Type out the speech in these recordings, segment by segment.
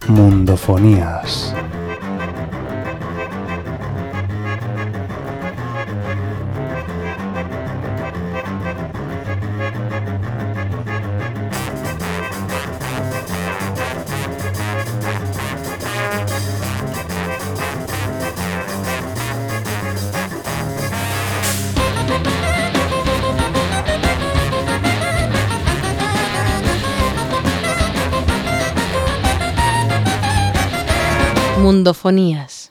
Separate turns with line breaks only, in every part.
Mundofonías.
Mundofonías.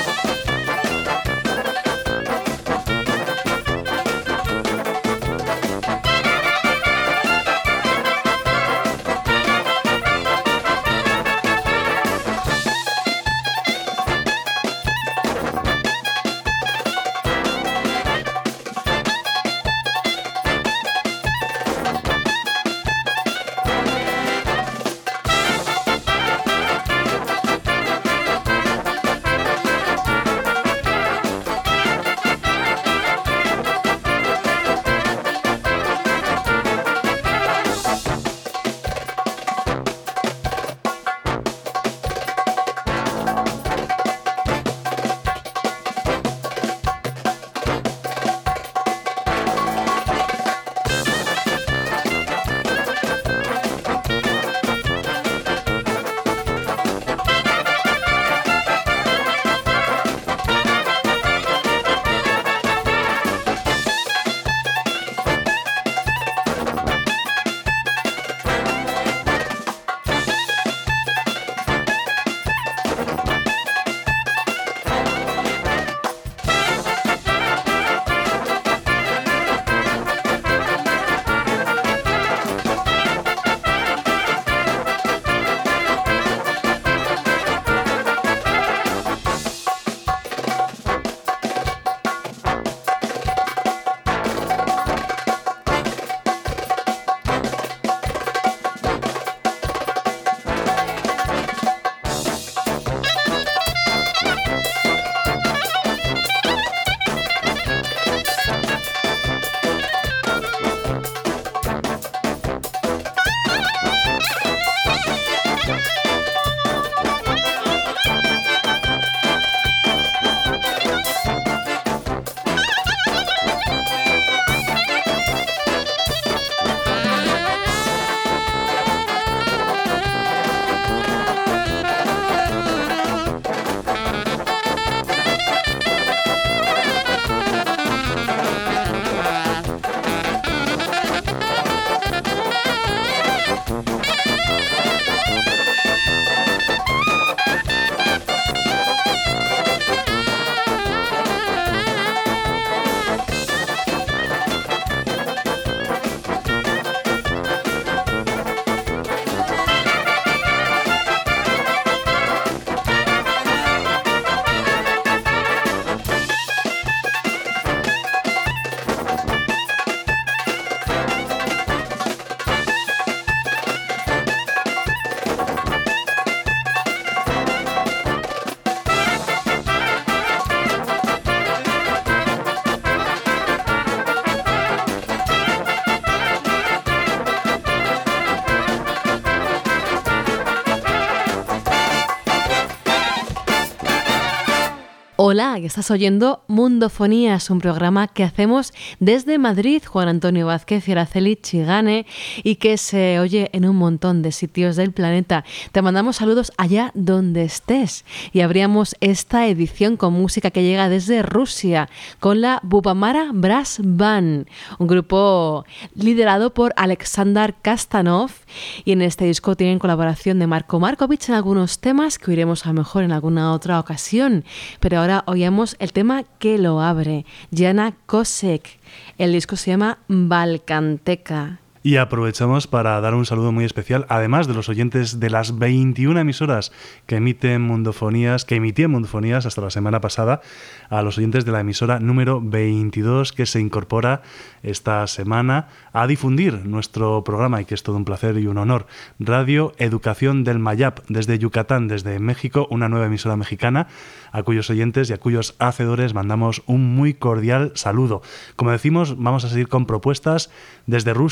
Hola, que estás oyendo Mundofonías, un programa que hacemos desde Madrid, Juan Antonio Vázquez y Araceli Chigane, y que se oye en un montón de sitios del planeta. Te mandamos saludos allá donde estés. Y abríamos esta edición con música que llega desde Rusia, con la Bubamara Brass Band, un grupo liderado por Alexander Kastanov. Y en este disco tienen colaboración de Marko Markovic en algunos temas que oiremos a lo mejor en alguna otra ocasión. Pero ahora oíamos el tema que lo abre, Jana Kosek. El disco se llama Balkanteca.
Y aprovechamos para dar un saludo muy especial, además de los oyentes de las 21 emisoras que emitían Mundofonías hasta la semana pasada, a los oyentes de la emisora número 22 que se incorpora esta semana a difundir nuestro programa, y que es todo un placer y un honor. Radio Educación del Mayap, desde Yucatán, desde México, una nueva emisora mexicana, a cuyos oyentes y a cuyos hacedores mandamos un muy cordial saludo. Como decimos, vamos a seguir con propuestas desde Rusia, muy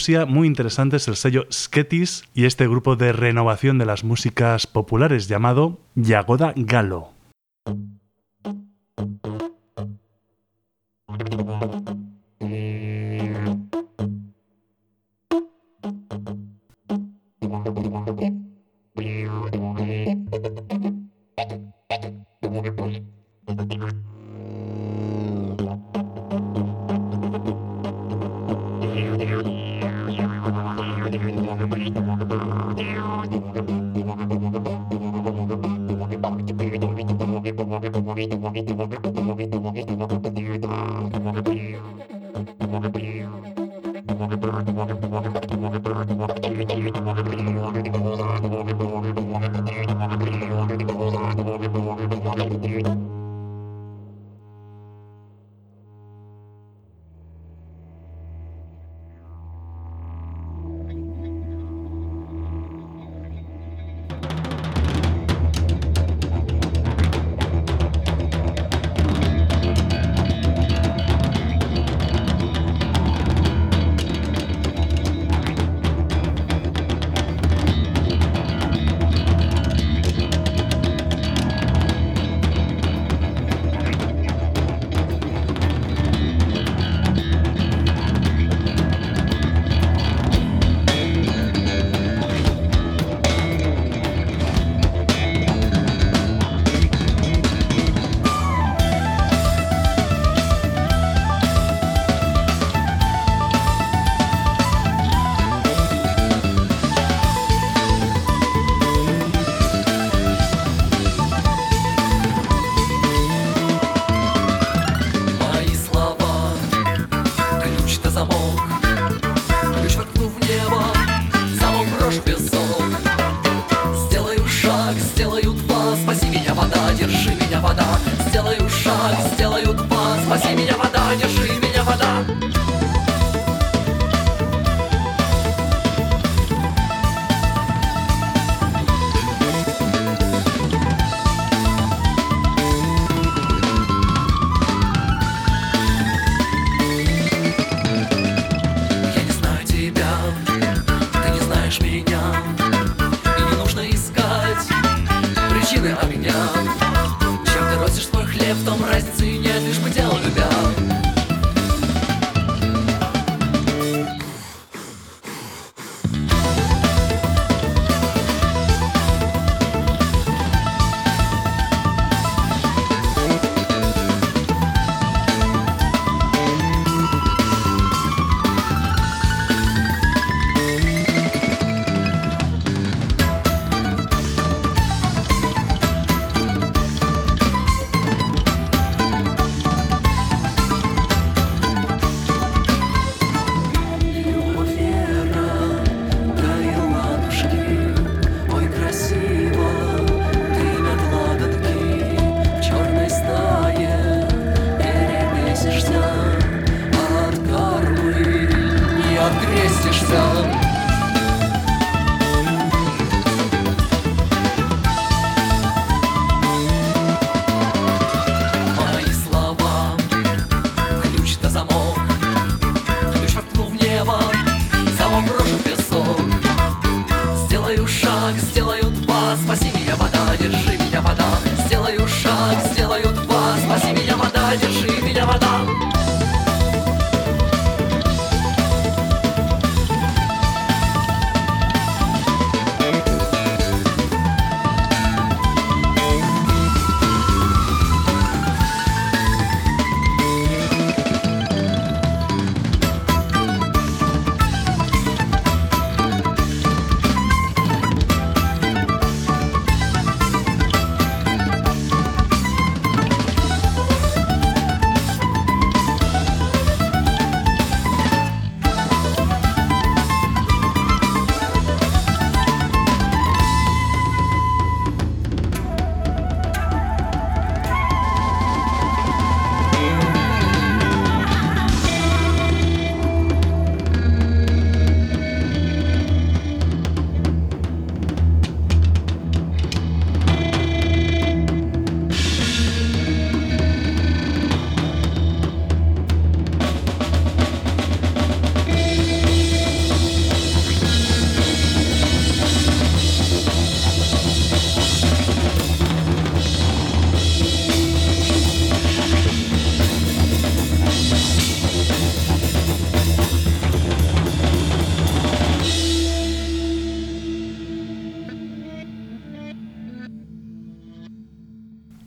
muy interesante es el sello Sketis y este grupo de renovación de las músicas populares llamado Jagoda Galo.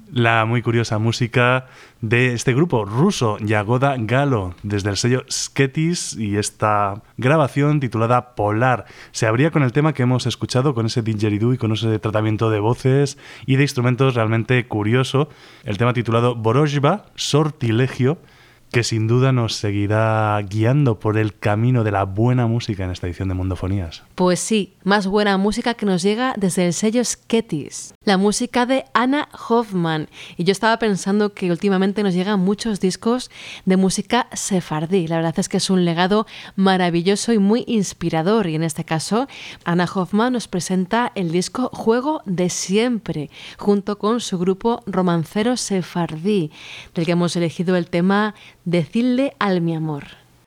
La muy curiosa música de este grupo ruso, Yagoda Galo, desde el sello Sketis, y esta grabación titulada Polar se abría con el tema que hemos escuchado, con ese didgeridoo y con ese tratamiento de voces y de instrumentos realmente curioso, el tema titulado Vorozhba, Sortilegio, que sin duda nos seguirá guiando por el camino de la buena música en esta edición de Mundofonías.
Pues sí, más buena música que nos llega desde el sello Sketis, la música de Anna Hoffman. Y yo estaba pensando que últimamente nos llegan muchos discos de música sefardí. La verdad es que es un legado maravilloso y muy inspirador. Y en este caso, Anna Hoffman nos presenta el disco Juego de Siempre, junto con su grupo romancero sefardí, del que hemos elegido el tema Decidle al mi amor.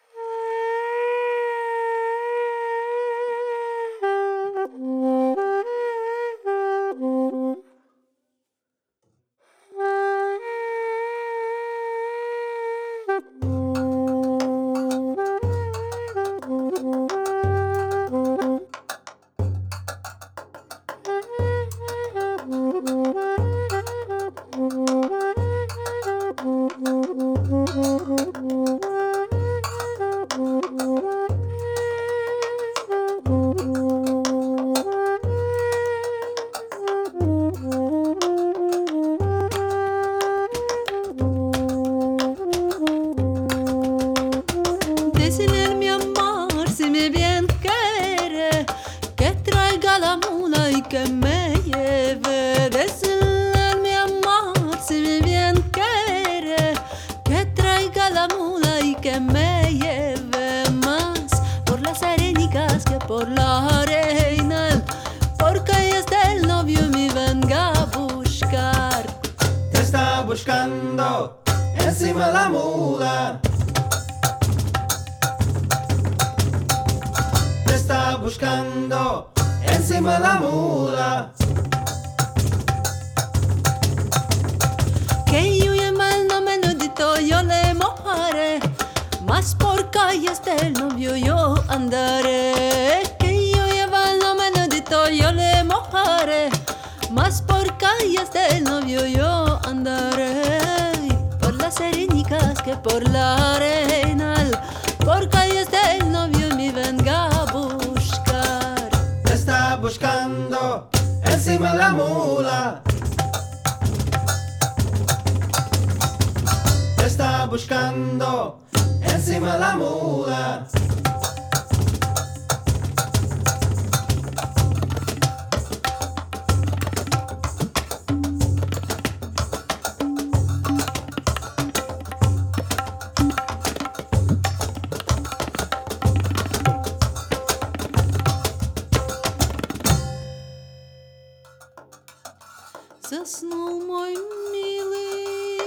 Заснул мой милый,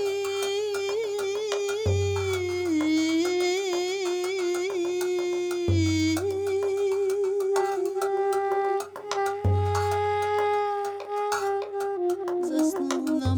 заснул на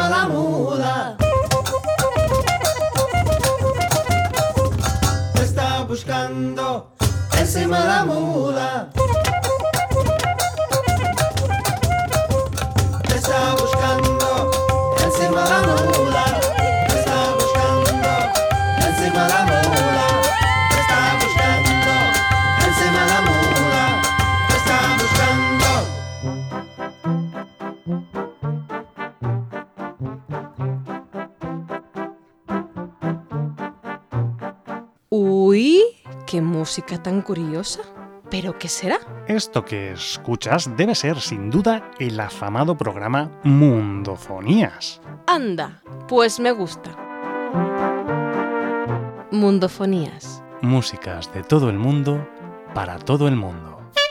encima la mula. Te está buscando encima la mula. Te está buscando encima la mula. Te está buscando encima la mula. Te está buscando encima la mula. Te está buscando.
Uy, qué música tan curiosa. ¿Pero qué será?
Esto que escuchas debe ser, sin duda, el afamado programa Mundofonías.
Anda, pues me gusta. Mundofonías.
Músicas de todo el mundo, para todo el mundo.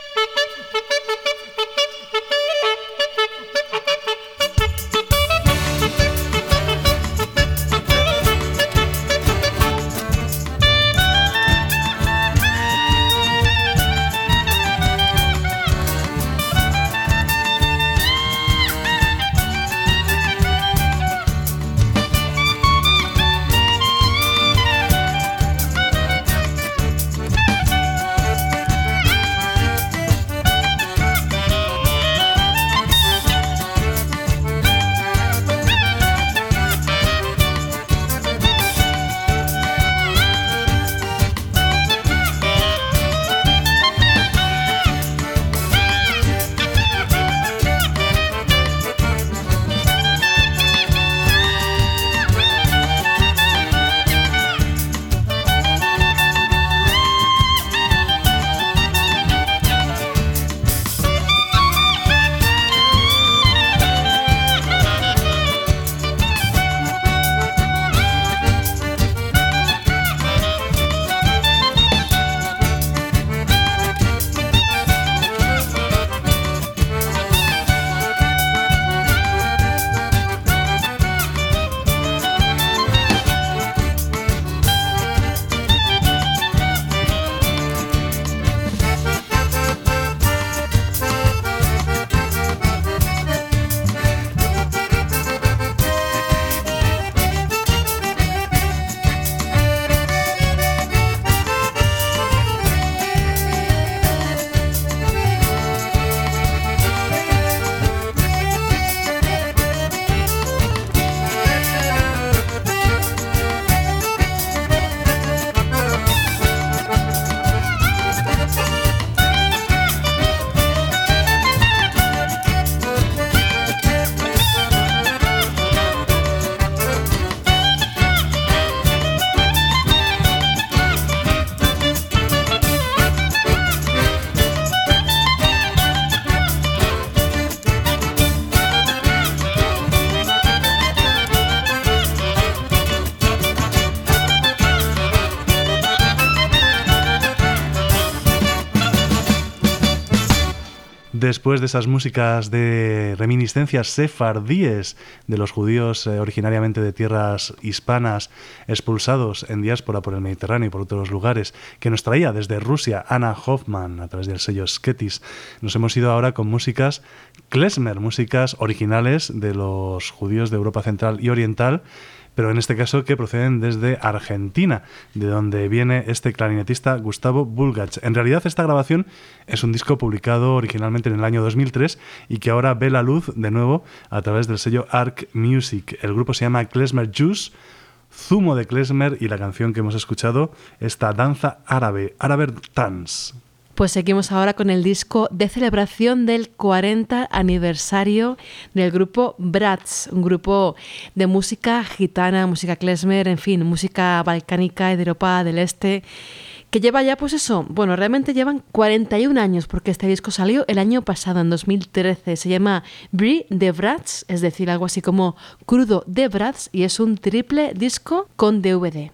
Después de esas músicas de reminiscencias sefardíes de los judíos originariamente de tierras hispanas expulsados en diáspora por el Mediterráneo y por otros lugares, que nos traía desde Rusia Anna Hoffman a través del sello Sketis, nos hemos ido ahora con músicas klezmer, músicas originales de los judíos de Europa Central y Oriental, pero en este caso que proceden desde Argentina, de donde viene este clarinetista Gustavo Bulgach. En realidad esta grabación es un disco publicado originalmente en el año 2003 y que ahora ve la luz de nuevo a través del sello Arc Music. El grupo se llama Klezmer Juice, zumo de klezmer, y la canción que hemos escuchado, esta danza árabe, Araber Dance.
Pues seguimos ahora con el disco de celebración del 40 aniversario del grupo Bratz, un grupo de música gitana, música klezmer, en fin, música balcánica y de Europa del Este, que lleva ya, pues eso, bueno, realmente llevan 41 años, porque este disco salió el año pasado, en 2013. Se llama Brie de Bratz, es decir, algo así como crudo de Bratz, y es un triple disco con DVD.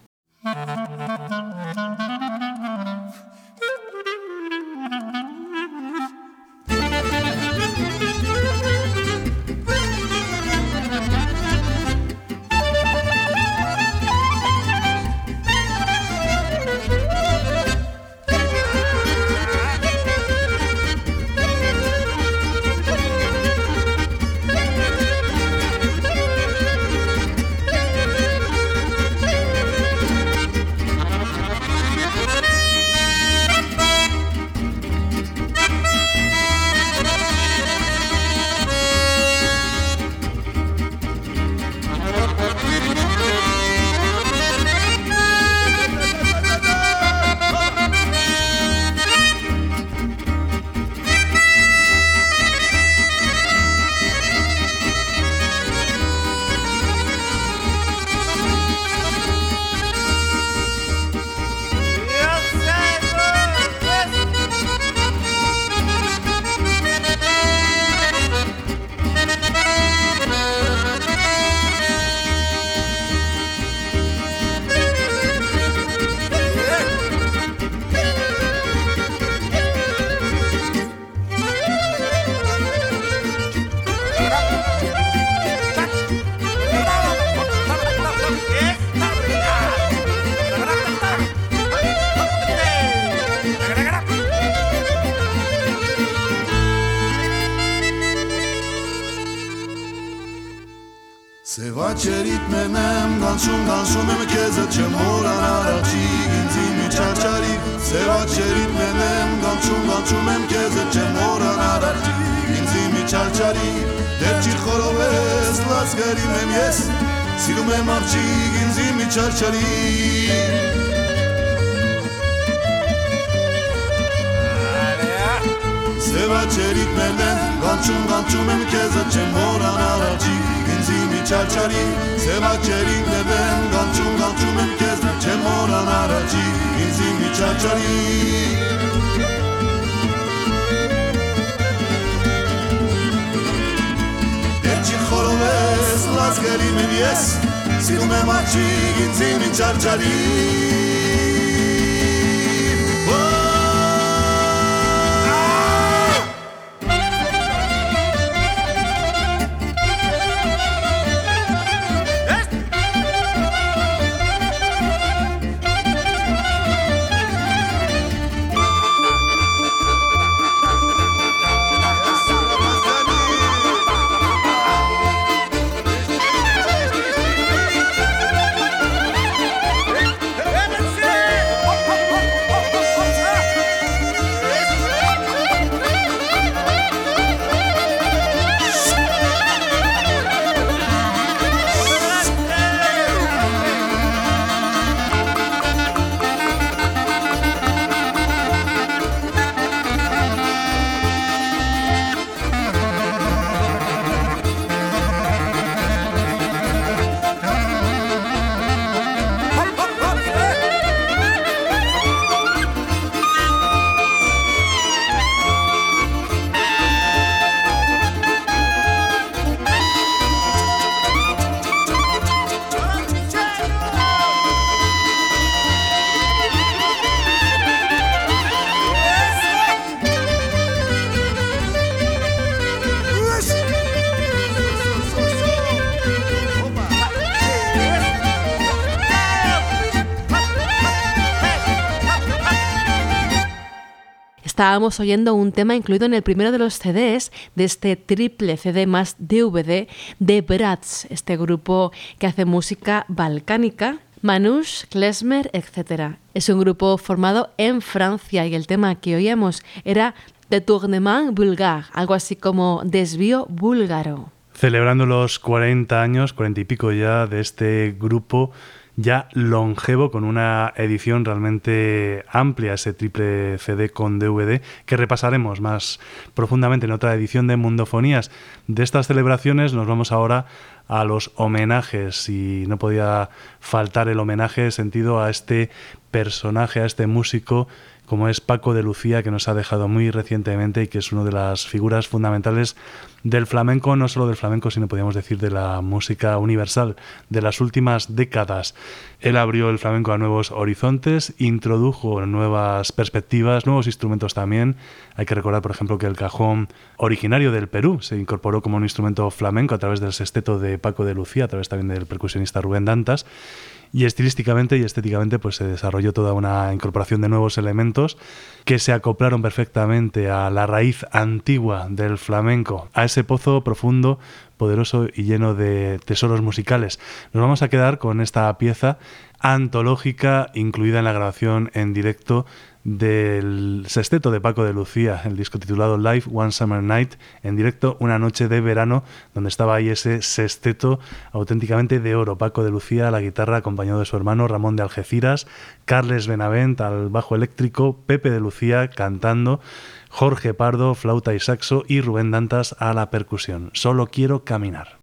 Սեվաչերիտ մենեմ գանչում եմ քեզ չեմ մոռանալ աղջիկ ինձ մի չարչարի Սեվաչերիտ մենեմ գանչում եմ քեզ չեմ մոռանալ աղջիկ ինձ մի չարչարի դեռ չի խորովես լացկերիմ եմ ես սիրում եմ աղջիկ ինձ մի չարչարի Սեվաչերիտ մենեմ գանչում եմ քեզ չեմ մոռանալ աղջիկ ինձ մի չարչարի Սեվաչերիտ մենեմ գանչում եմ քեզ չեմ մոռանալ աղջիկ ինձ մի չարչարի Խորովես լազգերիմ եմ ես Սիրում եմ աղջիկ ինձ մի չարչարի
Estábamos oyendo un tema incluido en el primero de los CDs de este triple CD más DVD de Bratz, este grupo que hace música balcánica, Manouche, Klezmer, etc. Es un grupo formado en Francia y el tema que oíamos era Détournement Bulgare, algo así como desvío búlgaro.
Celebrando los 40 años, 40 y pico ya, de este grupo ya longevo, con una edición realmente amplia, ese triple CD con DVD, que repasaremos más profundamente en otra edición de Mundofonías. De estas celebraciones nos vamos ahora a los homenajes, y no podía faltar el homenaje sentido a este personaje, a este músico, como es Paco de Lucía, que nos ha dejado muy recientemente y que es una de las figuras fundamentales del flamenco, no solo del flamenco, sino podríamos decir de la música universal de las últimas décadas. Él abrió el flamenco a nuevos horizontes, introdujo nuevas perspectivas, nuevos instrumentos también. Hay que recordar, por ejemplo, que el cajón, originario del Perú, se incorporó como un instrumento flamenco a través del sexteto de Paco de Lucía, a través también del percusionista Rubén Dantas. Y estilísticamente y estéticamente pues se desarrolló toda una incorporación de nuevos elementos que se acoplaron perfectamente a la raíz antigua del flamenco, a ese pozo profundo, poderoso y lleno de tesoros musicales. Nos vamos a quedar con esta pieza antológica incluida en la grabación en directo del sexteto de Paco de Lucía, el disco titulado Live One Summer Night, en directo una noche de verano, donde estaba ahí ese sexteto auténticamente de oro. Paco de Lucía a la guitarra, acompañado de su hermano Ramón de Algeciras, Carles Benavent al bajo eléctrico, Pepe de Lucía cantando, Jorge Pardo, flauta y saxo, y Rubén Dantas a la percusión. Solo quiero caminar.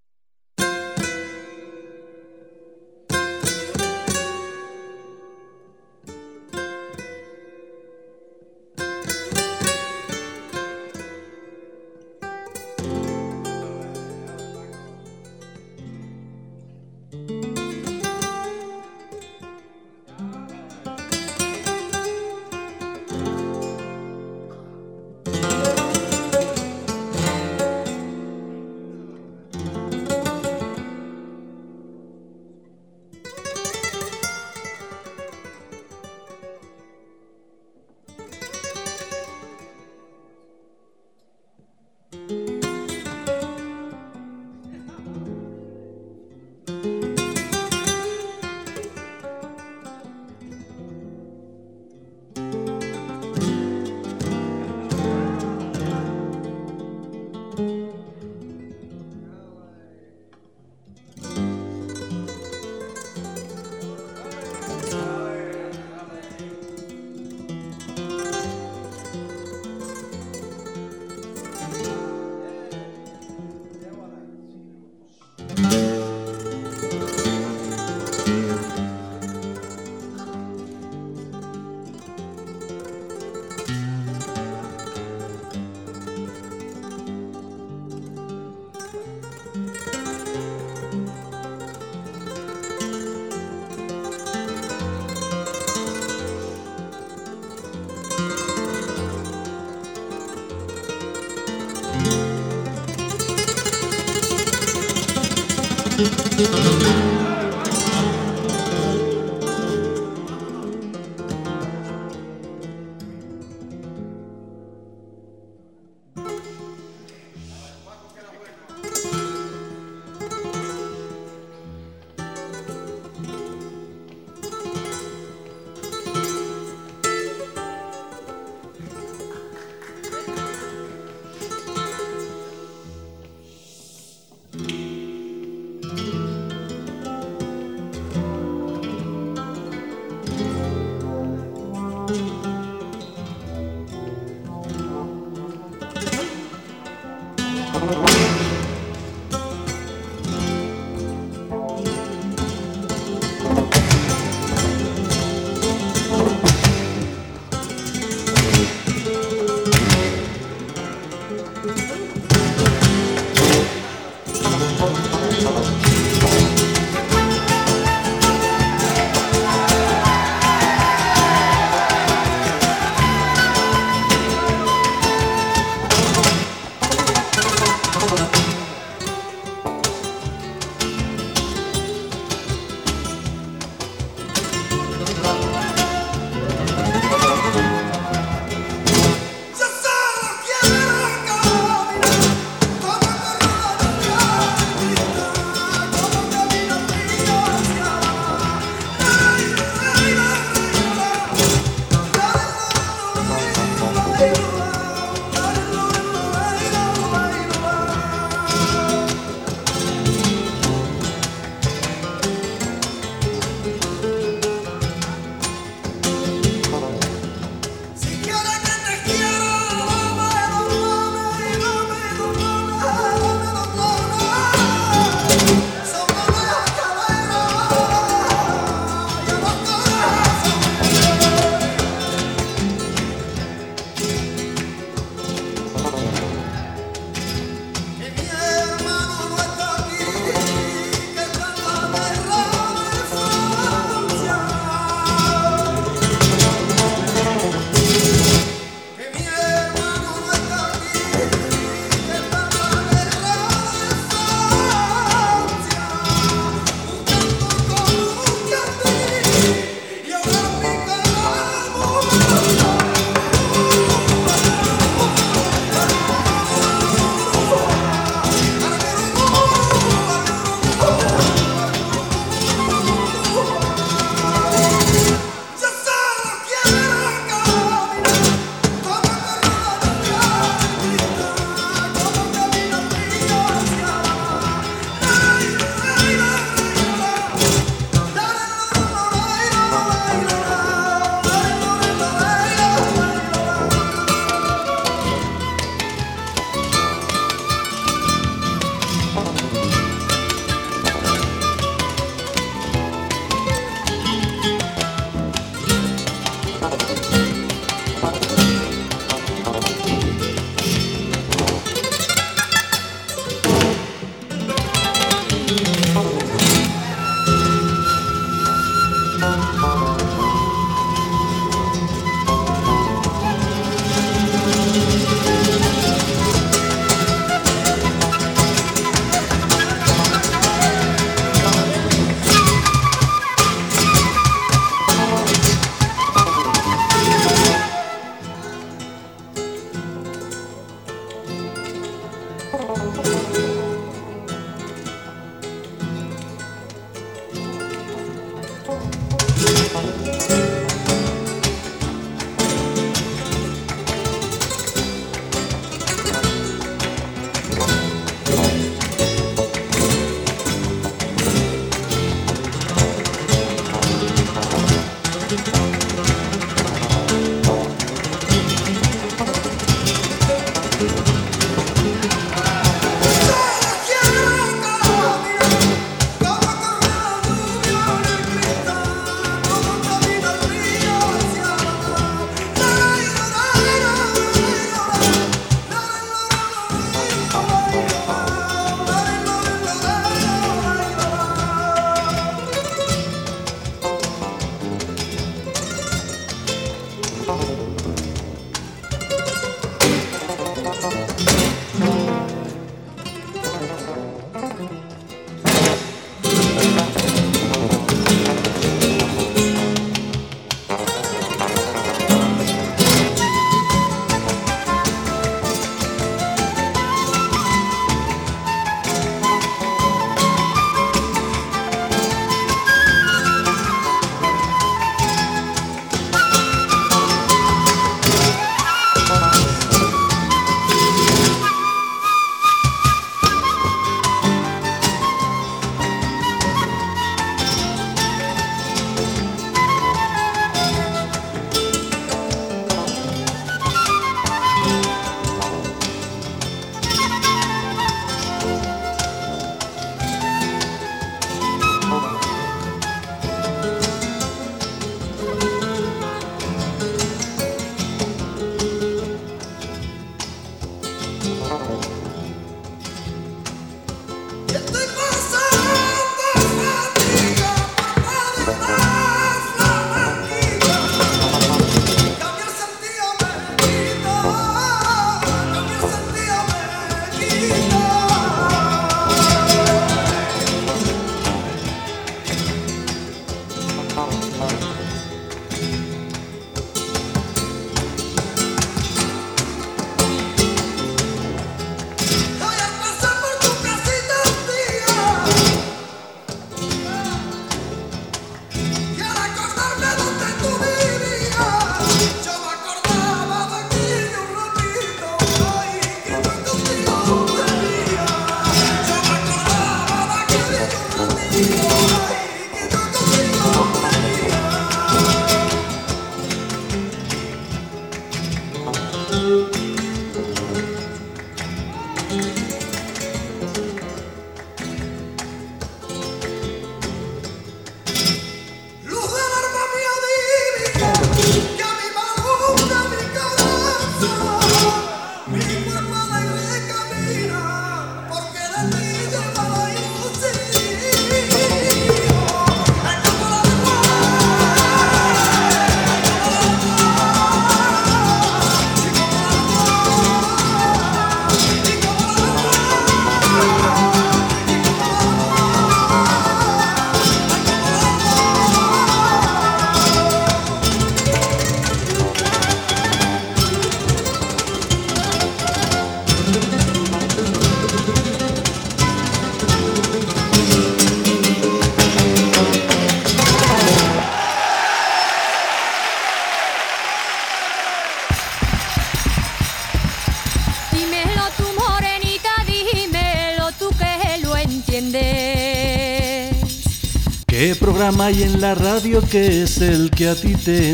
¿Qué programa hay en la radio que es el que a ti te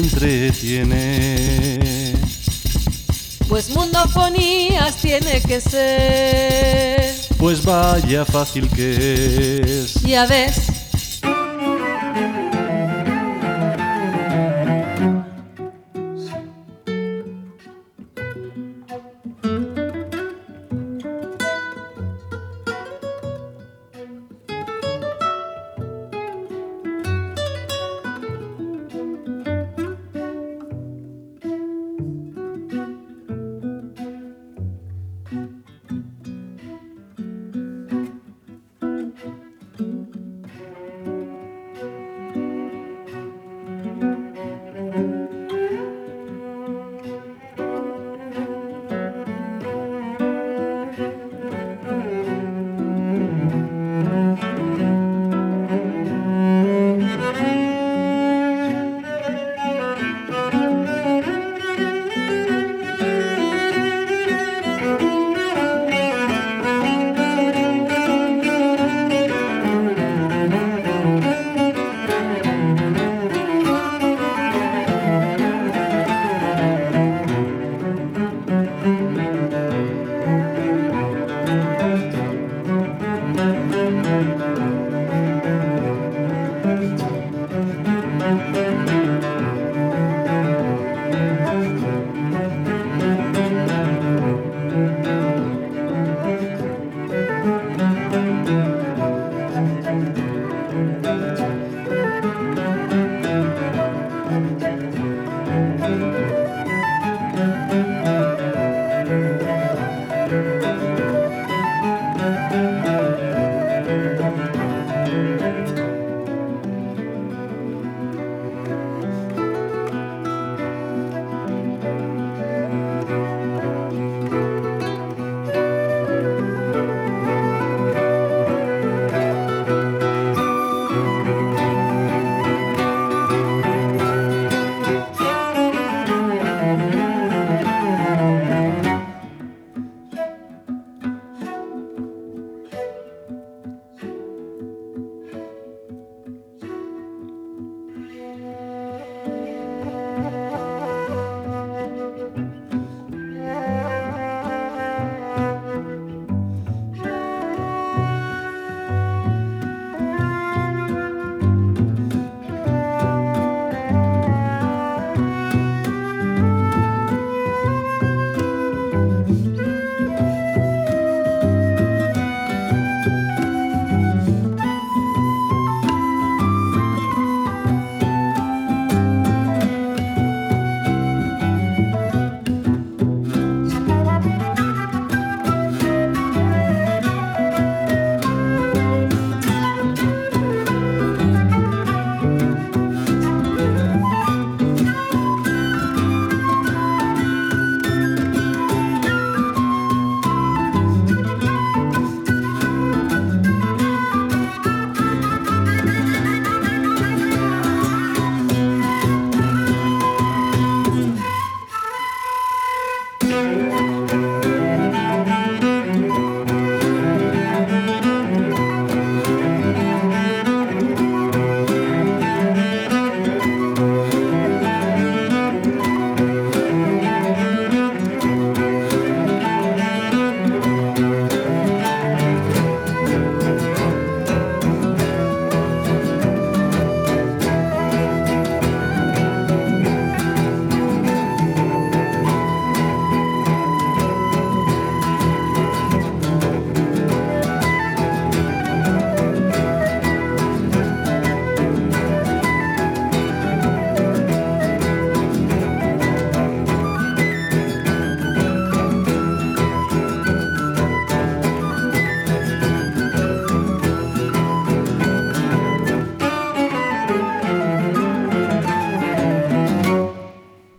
entretiene?
Pues Mundofonías tiene que ser.
Pues vaya fácil que es.
Ya ves.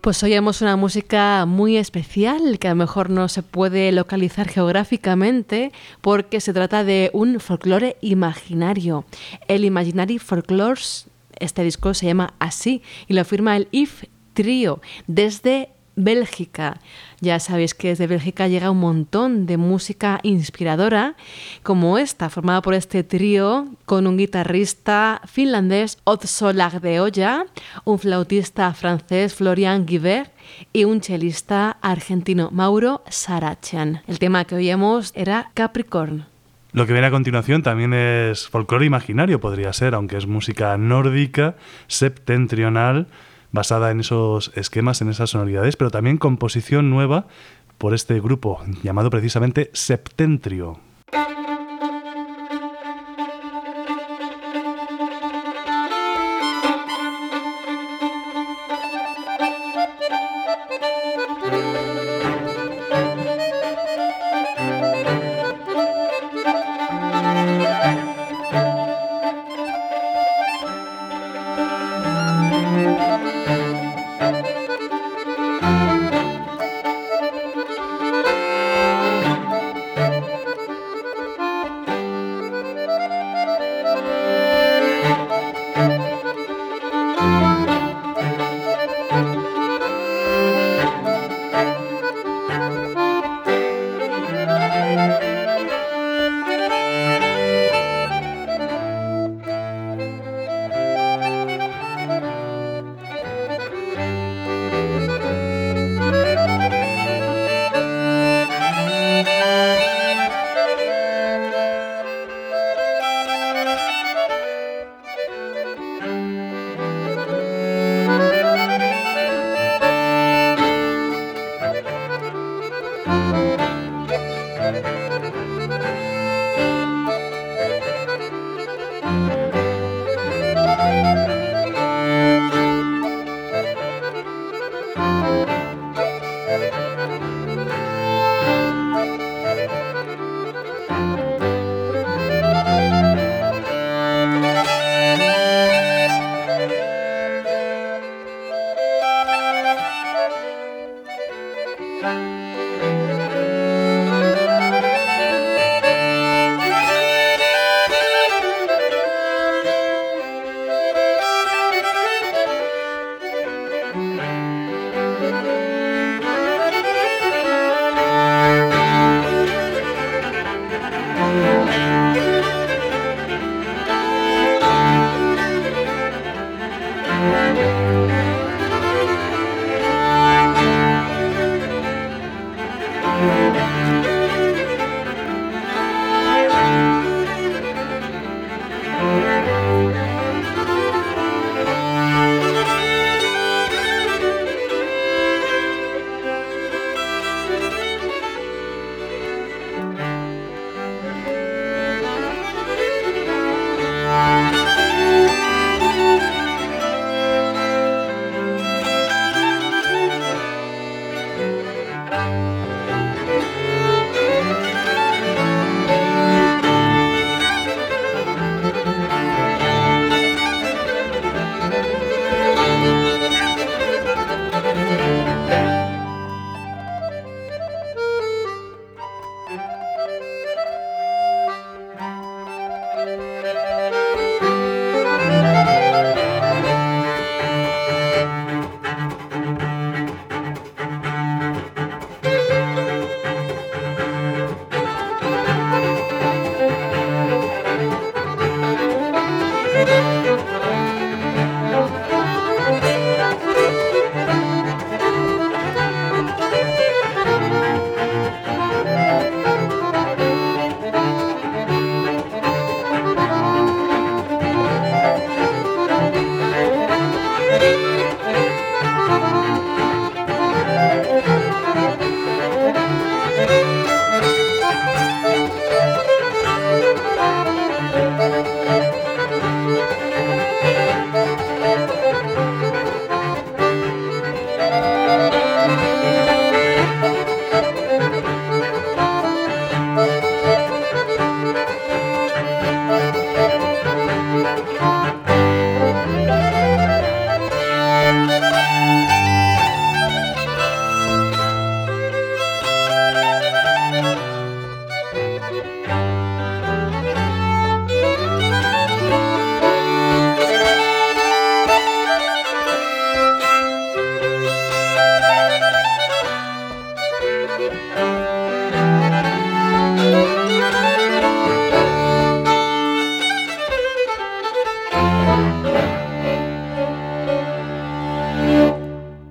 Pues oímos una música muy especial que a lo mejor no se puede localizar geográficamente porque se trata de un folclore imaginario. El Imaginary Folklores, este disco se llama así y lo firma el If Trio desde Bélgica. Ya sabéis que desde Bélgica llega un montón de música inspiradora como esta, formada por este trío con un guitarrista finlandés, Otso Lagdeoja, un flautista francés, Florian Guibert, y un chelista argentino, Mauro Sarachian. El tema que oíamos era Capricorn.
Lo que viene a continuación también es folclore imaginario, podría ser, aunque es música nórdica, septentrional, basada en esos esquemas, en esas sonoridades, pero también composición nueva por este grupo llamado precisamente Septentrio.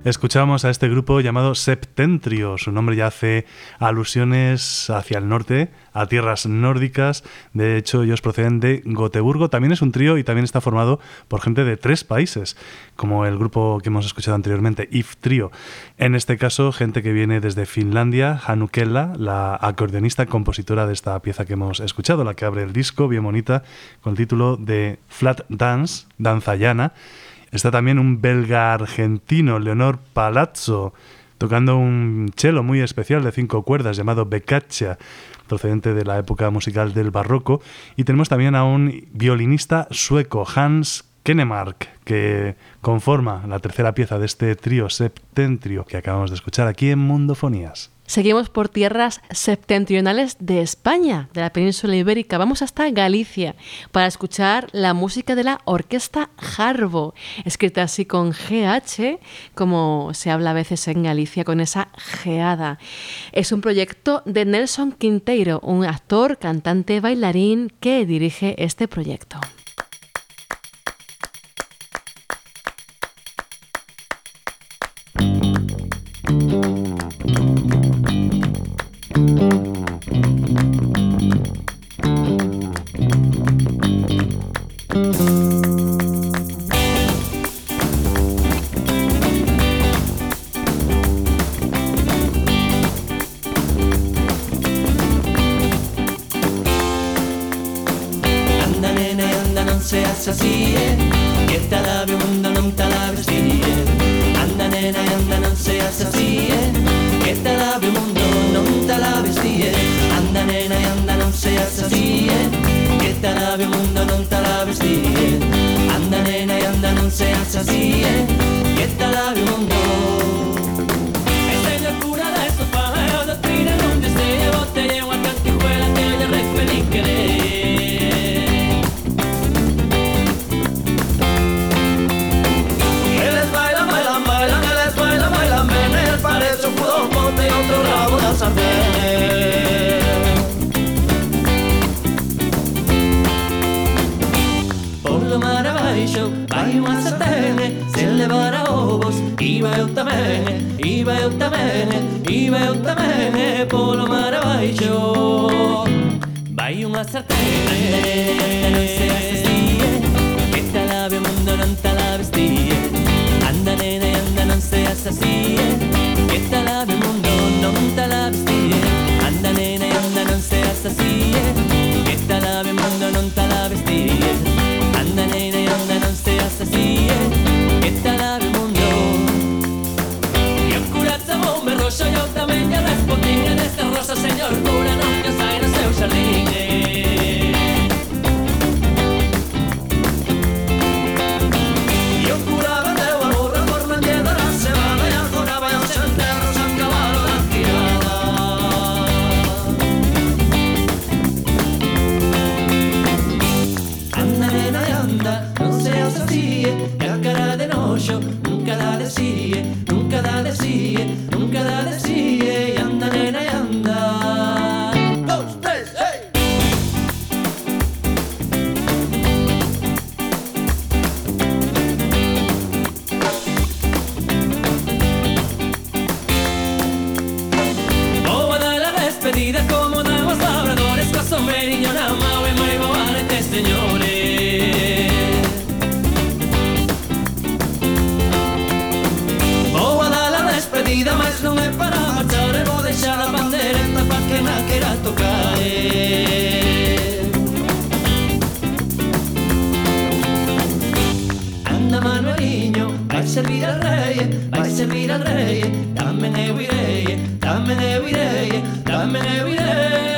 Escuchamos a este grupo llamado Septentrio. Su nombre ya hace alusiones hacia el norte, a tierras nórdicas. De hecho, ellos proceden de Gotemburgo. También es un trío y también está formado por gente de 3 países, como el grupo que hemos escuchado anteriormente, If Trio. En este caso, gente que viene desde Finlandia, Hannu Kella, la acordeonista compositora de esta pieza que hemos escuchado, la que abre el disco, bien bonita, con el título de Flat Dance, Danza Llana. Está también un belga argentino, Leonor Palazzo, tocando un cello muy especial de 5 cuerdas llamado Beccaccia, procedente de la época musical del barroco. Y tenemos también a un violinista sueco, Hans Kennemark, que conforma la tercera pieza de este trío Septentrio que acabamos de escuchar aquí en Mundofonías.
Seguimos por tierras septentrionales de España, de la península ibérica. Vamos hasta Galicia para escuchar la música de la Orquesta Jarbo, escrita así con GH, como se habla a veces en Galicia, con esa geada. Es un proyecto de Nelson Quinteiro, un actor, cantante, bailarín que dirige este proyecto.
Así que te labio mundo non te la vestie. Anda nena e anda non seas así, que te labio mundo non te la vestie. Anda nena e anda non seas así, que te labio mundo non te la vestie. Anda nena e anda non seas así, que te labio mundo. Enseña cura de esto para doctrina donde se llevó te llevo a cantijuela que ella re feliz querer. Otro rabo da sartén. Por lo mar abaixo vai unha sartén, se levara ovos, iba eu tamén, iba eu tamén, iba eu tamén. Por lo mar abaixo vai unha sartén. Non seas así, que te lave o mundo non te la vestie. Anda nena, anda non seas así, que te lave o mundo non te la vestie. Anda nena, anda non seas así, que te lave o mundo non te la vestie. Anda nena, anda non seas así, que te lave o mundo. E un curazza me roxo, eu tamén lle respondín. En esta rosa, señor cura, non que sai no seu xardín. Nunca la decide, nunca la decide, nunca la decide. Y anda nena y anda. 2, 3, hey. Vou a dar la despedida como dan os labradores, co sombreriño na mão e moi bobarete, señores. Mas non é para marchar, e vou deixar a bandereta pa que na queira tocar. Anda Manueliño, vai servir al rei, vai servir al rei. Tamén eu irei, tamén eu irei, tamén eu irei.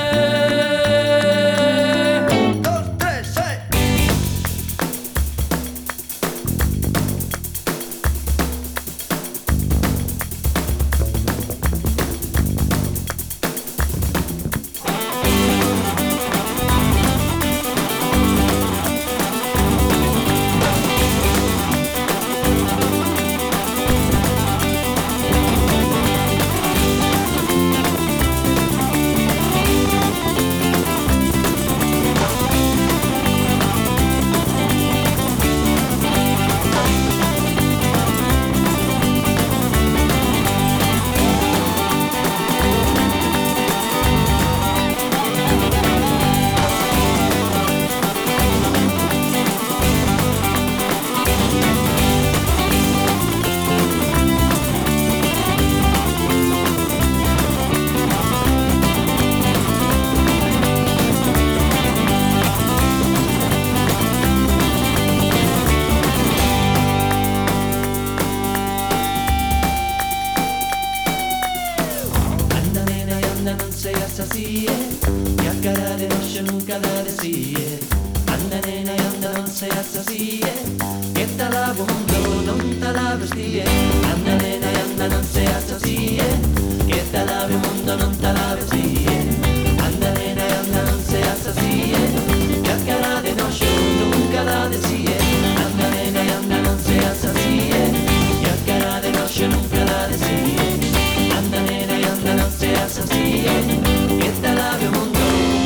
vestie. Anda nena e anda non seas así, che te lave il mondo non te lave sì. Anda nena e anda non seas así, che a cara de no show nunca la de sí. Anda nena e anda non seas así, che a cara de no show nunca la de sí. Anda nena e anda non seas así, che te lave il mondo.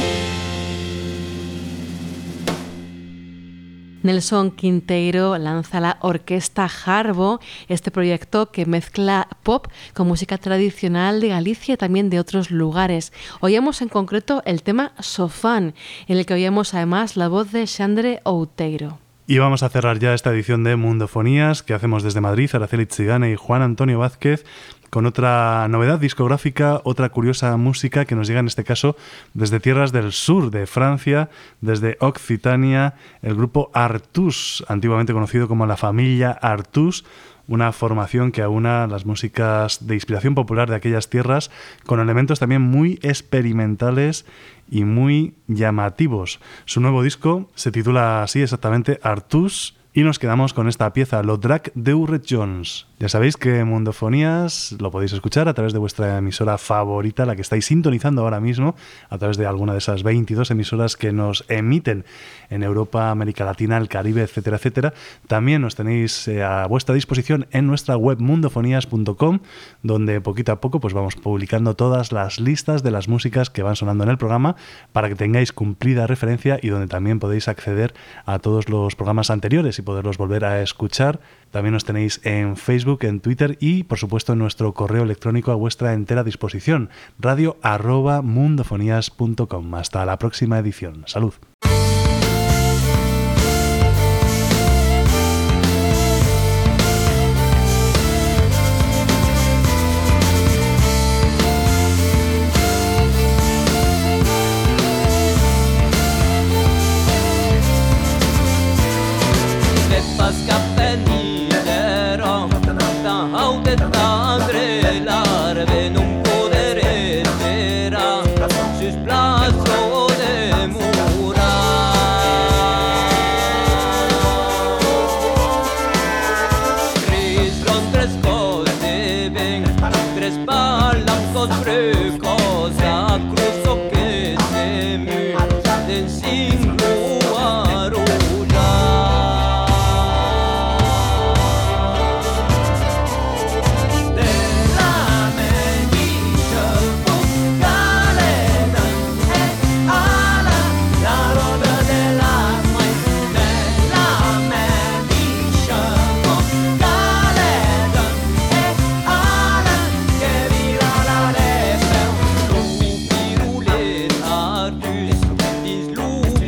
Nelson Quinteiro lanza la Orquesta Jarbo, este proyecto que mezcla pop con música tradicional de Galicia y también de otros lugares. Oíamos en concreto el tema Sofán, en el que oíamos además la voz de Xandre Outeiro.
Y vamos a cerrar ya esta edición de Mundofonías que hacemos desde Madrid, Araceli Chigane y Juan Antonio Vázquez, con otra novedad discográfica, otra curiosa música que nos llega en este caso desde tierras del sur de Francia, desde Occitania, el grupo Artus, antiguamente conocido como la familia Artus, una formación que aúna las músicas de inspiración popular de aquellas tierras con elementos también muy experimentales y muy llamativos. Su nuevo disco se titula así exactamente, Artus, y nos quedamos con esta pieza, Lo Drac d'Euret Jones. Ya sabéis que Mundofonías lo podéis escuchar a través de vuestra emisora favorita, la que estáis sintonizando ahora mismo, a través de alguna de esas 22 emisoras que nos emiten en Europa, América Latina, el Caribe, etcétera, etcétera. También nos tenéis a vuestra disposición en nuestra web mundofonías.com, donde poquito a poco pues vamos publicando todas las listas de las músicas que van sonando en el programa para que tengáis cumplida referencia y donde también podéis acceder a todos los programas anteriores y poderlos volver a escuchar. También nos tenéis en Facebook, en Twitter y, por supuesto, en nuestro correo electrónico a vuestra entera disposición, radio@mundofonías.com. Hasta la próxima edición. Salud.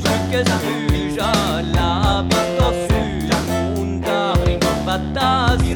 Fantasia